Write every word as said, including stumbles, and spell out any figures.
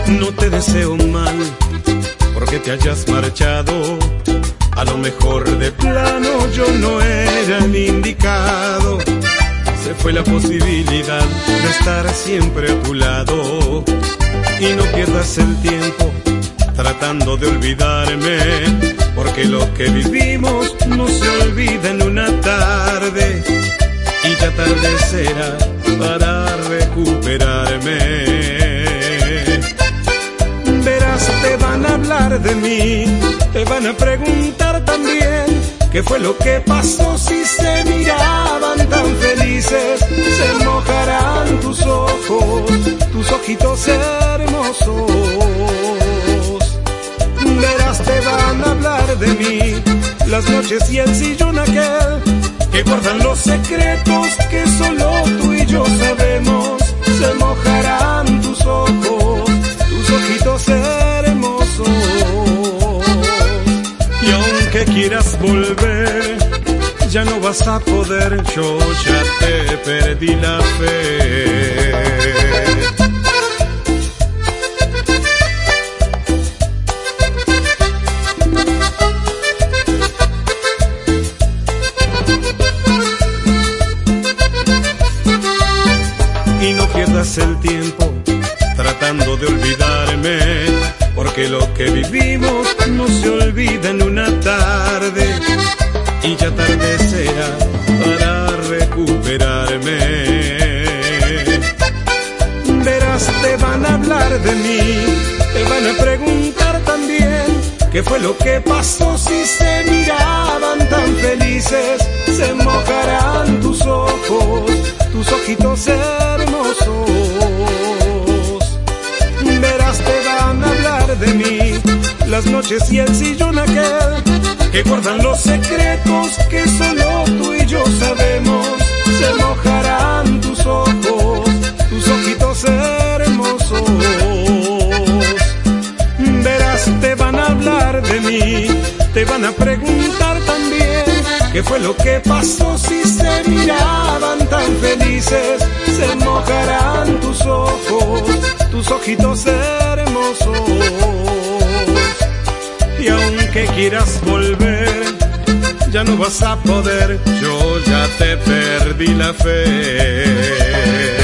No te deseo mal porque te hayas marchado. A lo mejor de plano yo no era el indicado. Se fue la posibilidad de estar siempre a tu lado. Y no pierdas el tiempo tratando de olvidarme, porque lo que vivimos no se olvida en una tarde. Y ya tarde será para recuperarme. Verás, te van a hablar de mí, te van a preguntar también qué fue lo que pasó si se miraban tan felices. Se mojarán tus ojos, tus ojitos hermosos. Verás, te van a hablar de mí, las noches y el sillón aquel que guardan los secretos que solo tú y yo sabemos. Se mojarán tus ojos, tus ojitos hermosos. Y aunque quieras volver, ya no vas a poder, yo ya te perdí la fe. Y no pierdas el tiempo tratando de olvidarme, porque lo que vivimos no se olvida en una tarde. Y ya tarde será para recuperarme. Verás, te van a hablar de mí, te van a preguntar también qué fue lo que pasó si se miraban tan felices. Se mojarán tus ojos, tus ojitos hermosos. Verás, te van a hablar de mí, las noches y el sillón aquel que guardan los secretos que solo tú y yo sabemos. Se mojarán tus ojos, tus ojitos hermosos. Verás, te van a hablar de mí, te van a preguntar también qué fue lo que pasó si se miraban tan felices. Se mojarán tus ojos, tus ojitos hermosos. Y aunque quieras volver, ya no vas a poder, yo ya te perdí la fe.